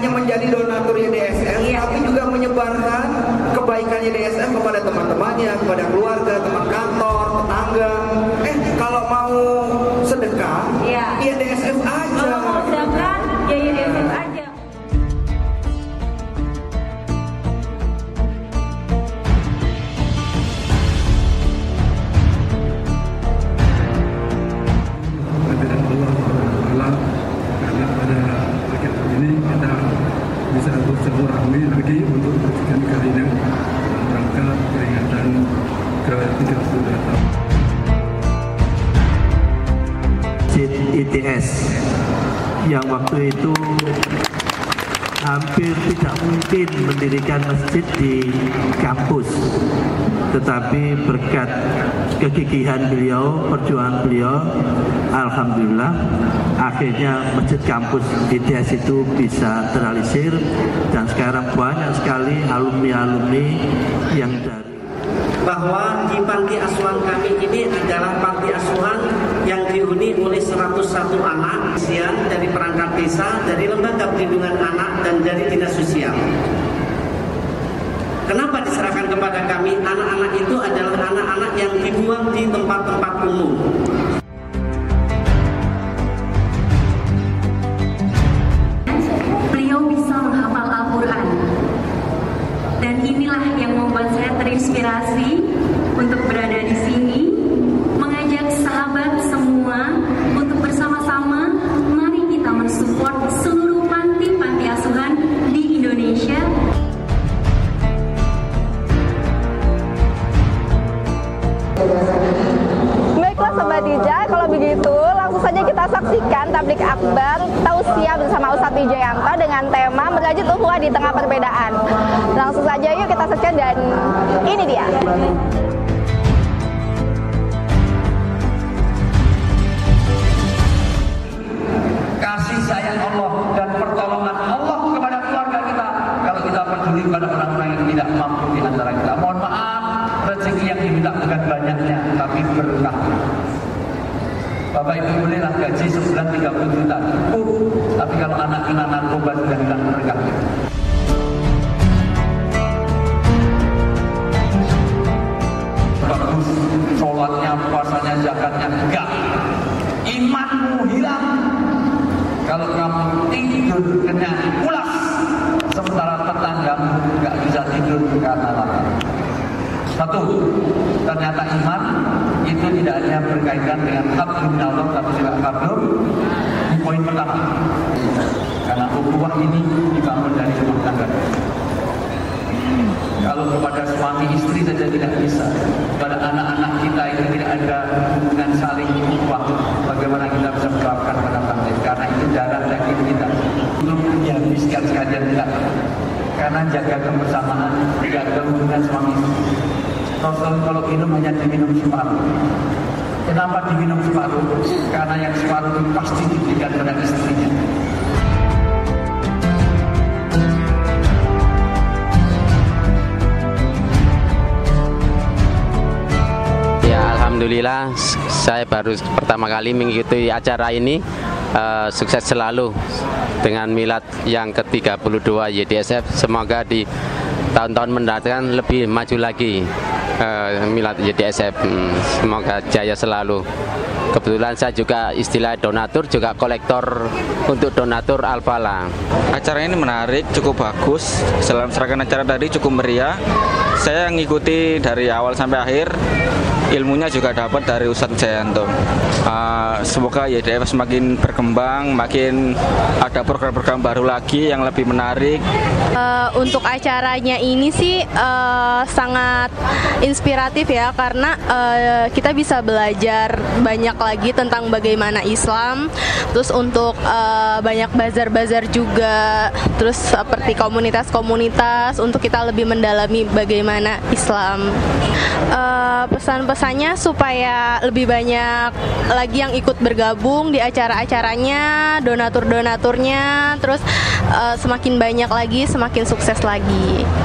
hanya menjadi donatur YDSF, tapi juga menyebarkan kebaikan YDSF kepada teman-temannya, kepada keluarga, teman kantor, tetangga. Kalau mau sedekah, YDSF aja. Kalau mau sedekah, ya YDSF aja. Bisa bersilaturahmi lagi untuk menyaksikan kalian dalam rangka peringatan ke-30 tahun. Masjid ITS yang waktu itu hampir tidak mungkin mendirikan masjid di kampus, tetapi berkat kegigihan beliau, perjuangan beliau, alhamdulillah akhirnya masjid kampus ITS itu bisa terrealisir, dan sekarang banyak sekali alumni-alumni yang dari bahwa di panti asuhan kami ini adalah panti asuhan yang dihuni oleh 101 anak dari perangkat desa, dari lembaga perlindungan anak, dan dari dinas sosial. Kenapa diserahkan kepada kami? Anak-anak itu adalah anak-anak yang dibuang di tempat-tempat umum. Beliau bisa menghafal Al-Quran, dan inilah yang membuat saya terinspirasi untuk berada di sini, mengajak sahabat semua untuk bersama-sama mari kita mensupport seluruh panti-panti asuhan di Indonesia. Baiklah Sobat Ija, kalau begitu langsung saja kita saksikan tablik akbar tausiah bersama Ustadz Wijayanto dengan tema Merajut Ukhuwah di Tengah Perbedaan. Langsung saja yuk kita saksikan, dan ini dia. Kasih sayang Allah dan pertolongan Allah kepada keluarga kita kalau kita peduli kepada orang-orang yang tidak mampu di antara kita. Mohon maaf, rezeki yang diminta bukan banyaknya, tapi berkah. Bapak Ibu bolehlah gaji sebulan 30 juta, tapi kalau anak kena narkoba sudah hilang berkah. Bagus, sholatnya, puasanya, zakatnya, enggak. Imanmu hilang kalau kamu tidur kenyang pulas, sementara tetanggamu nggak bisa tidur karena lapar. Satu, ternyata iman itu tidak hanya berkaitan dengan hablum minallah, tapi juga hablum di poin pertama. Karena ukhuwah ini dibangun dari rumah tangga. Kalau kepada suami istri saja tidak bisa, pada anak-anak kita itu tidak ada hubungan saling ukhuwah, bagaimana kita bisa menerapkan pada bangsa? Karena itu darah daging kita, belum dihabiskan sekalian tidak. Karena jaga kebersamaan, jaga hubungan suami istri. Rasul kalau minum hanya diminum separuh. Kenapa diminum separuh? Karena yang separuh itu pasti diberikan pada istrinya. Alhamdulillah, saya baru pertama kali mengikuti acara ini. Sukses selalu dengan milad yang ke-32 YDSF. Semoga di tahun-tahun mendatang lebih maju lagi milad YDSF. Semoga jaya selalu. Kebetulan saya juga istilah donatur, juga kolektor untuk donatur Al-Falah. Acara ini menarik, cukup bagus. Dalam serangkaian acara tadi cukup meriah. Saya ngikuti dari awal sampai akhir. Ilmunya juga dapat dari Ustadz Wijayanto. Semoga YDSF semakin berkembang, makin ada program-program baru lagi yang lebih menarik. Untuk acaranya ini sih sangat inspiratif ya, karena kita bisa belajar banyak lagi tentang bagaimana Islam. Terus untuk banyak bazar-bazar juga, terus seperti komunitas-komunitas untuk kita lebih mendalami bagaimana Islam. Pesan-pesannya supaya lebih banyak lagi yang ikut bergabung di acara-acaranya, donatur-donaturnya, terus semakin banyak lagi, semakin sukses lagi.